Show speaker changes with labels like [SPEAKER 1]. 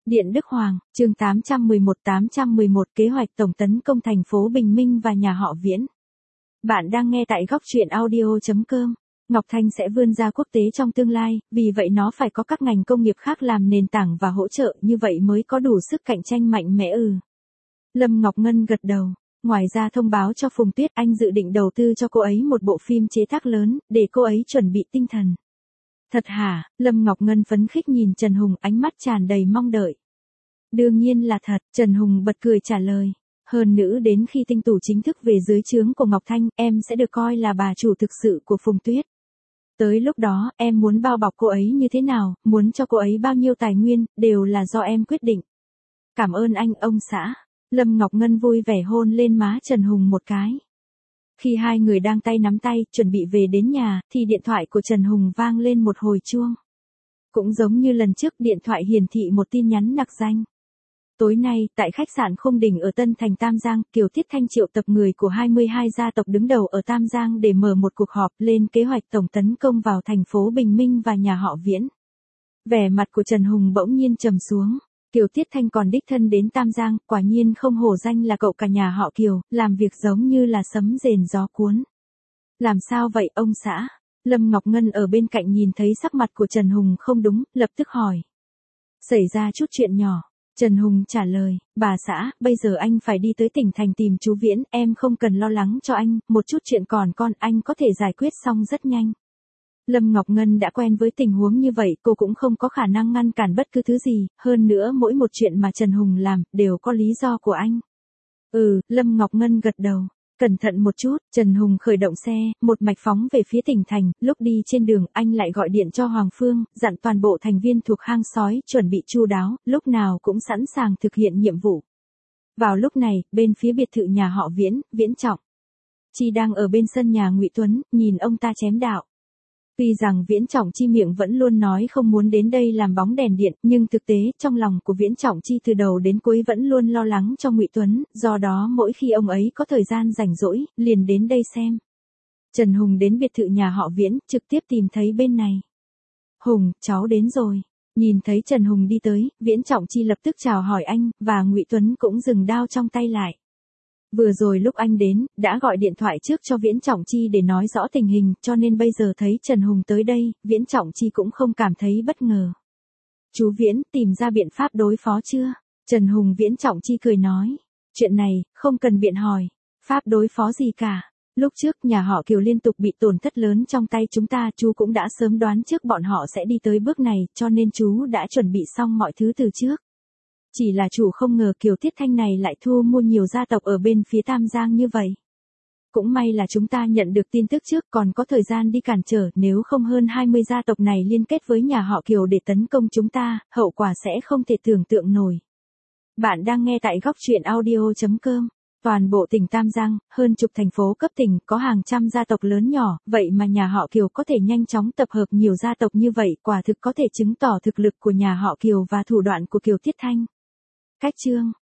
[SPEAKER 1] Điện Đức Hoàng, chương 811 kế hoạch tổng tấn công thành phố Bình Minh và nhà họ Viễn. Bạn đang nghe tại góc truyện audio.com. Ngọc Thanh sẽ vươn ra quốc tế trong tương lai, vì vậy nó phải có các ngành công nghiệp khác làm nền tảng và hỗ trợ, như vậy mới có đủ sức cạnh tranh mạnh mẽ. Lâm Ngọc Ngân gật đầu. Ngoài ra thông báo cho Phùng Tuyết anh dự định đầu tư cho cô ấy một bộ phim chế tác lớn, để cô ấy chuẩn bị tinh thần. Thật hả? Lâm Ngọc Ngân phấn khích nhìn Trần Hùng, ánh mắt tràn đầy mong đợi. Đương nhiên là thật, Trần Hùng bật cười trả lời. Hơn nữa đến khi tinh tủ chính thức về dưới trướng của Ngọc Thanh, em sẽ được coi là bà chủ thực sự của Phùng Tuyết. Tới lúc đó, em muốn bao bọc cô ấy như thế nào, muốn cho cô ấy bao nhiêu tài nguyên, đều là do em quyết định. Cảm ơn anh, ông xã. Lâm Ngọc Ngân vui vẻ hôn lên má Trần Hùng một cái. Khi hai người đang tay nắm tay, chuẩn bị về đến nhà, thì điện thoại của Trần Hùng vang lên một hồi chuông. Cũng giống như lần trước, điện thoại hiển thị một tin nhắn nặc danh. Tối nay, tại khách sạn Khung Đỉnh ở Tân Thành Tam Giang, Kiều Thiết Thanh triệu tập người của 22 gia tộc đứng đầu ở Tam Giang để mở một cuộc họp lên kế hoạch tổng tấn công vào thành phố Bình Minh và nhà họ Viễn. Vẻ mặt của Trần Hùng bỗng nhiên trầm xuống. Kiều Thiết Thanh còn đích thân đến Tam Giang, quả nhiên không hổ danh là cậu cả nhà họ Kiều, làm việc giống như là sấm rền gió cuốn. Làm sao vậy ông xã? Lâm Ngọc Ngân ở bên cạnh nhìn thấy sắc mặt của Trần Hùng không đúng, lập tức hỏi. Xảy ra chút chuyện nhỏ. Trần Hùng trả lời, bà xã, bây giờ anh phải đi tới tỉnh thành tìm chú Viễn, em không cần lo lắng cho anh, một chút chuyện còn con anh có thể giải quyết xong rất nhanh. Lâm Ngọc Ngân đã quen với tình huống như vậy, cô cũng không có khả năng ngăn cản bất cứ thứ gì, hơn nữa mỗi một chuyện mà Trần Hùng làm, đều có lý do của anh. Lâm Ngọc Ngân gật đầu. Cẩn thận một chút, Trần Hùng khởi động xe, một mạch phóng về phía tỉnh thành, lúc đi trên đường anh lại gọi điện cho Hoàng Phương, dặn toàn bộ thành viên thuộc hang sói chuẩn bị chu đáo, lúc nào cũng sẵn sàng thực hiện nhiệm vụ. Vào lúc này, bên phía biệt thự nhà họ Viễn Trọng Chi đang ở bên sân nhà Ngụy Tuấn, nhìn ông ta chém đạo. Tuy rằng Viễn Trọng Chi miệng vẫn luôn nói không muốn đến đây làm bóng đèn điện, nhưng thực tế, trong lòng của Viễn Trọng Chi từ đầu đến cuối vẫn luôn lo lắng cho Ngụy Tuấn, do đó mỗi khi ông ấy có thời gian rảnh rỗi, liền đến đây xem. Trần Hùng đến biệt thự nhà họ Viễn, trực tiếp tìm thấy bên này. Hùng, cháu đến rồi. Nhìn thấy Trần Hùng đi tới, Viễn Trọng Chi lập tức chào hỏi anh, và Ngụy Tuấn cũng dừng đao trong tay lại. Vừa rồi lúc anh đến, đã gọi điện thoại trước cho Viễn Trọng Chi để nói rõ tình hình, cho nên bây giờ thấy Trần Hùng tới đây, Viễn Trọng Chi cũng không cảm thấy bất ngờ. Chú Viễn, tìm ra biện pháp đối phó chưa? Trần Hùng Viễn Trọng Chi cười nói. Chuyện này, không cần biện hỏi. Pháp đối phó gì cả. Lúc trước nhà họ Kiều liên tục bị tổn thất lớn trong tay chúng ta, chú cũng đã sớm đoán trước bọn họ sẽ đi tới bước này, cho nên chú đã chuẩn bị xong mọi thứ từ trước. Chỉ là chủ không ngờ Kiều Thiết Thanh này lại thu mua nhiều gia tộc ở bên phía Tam Giang như vậy. Cũng may là chúng ta nhận được tin tức trước, còn có thời gian đi cản trở, nếu không hơn 20 gia tộc này liên kết với nhà họ Kiều để tấn công chúng ta, hậu quả sẽ không thể tưởng tượng nổi. Bạn đang nghe tại góc truyện audio.com. Toàn bộ tỉnh Tam Giang, hơn chục thành phố cấp tỉnh, có hàng trăm gia tộc lớn nhỏ, vậy mà nhà họ Kiều có thể nhanh chóng tập hợp nhiều gia tộc như vậy, quả thực có thể chứng tỏ thực lực của nhà họ Kiều và thủ đoạn của Kiều Thiết Thanh. Cách chương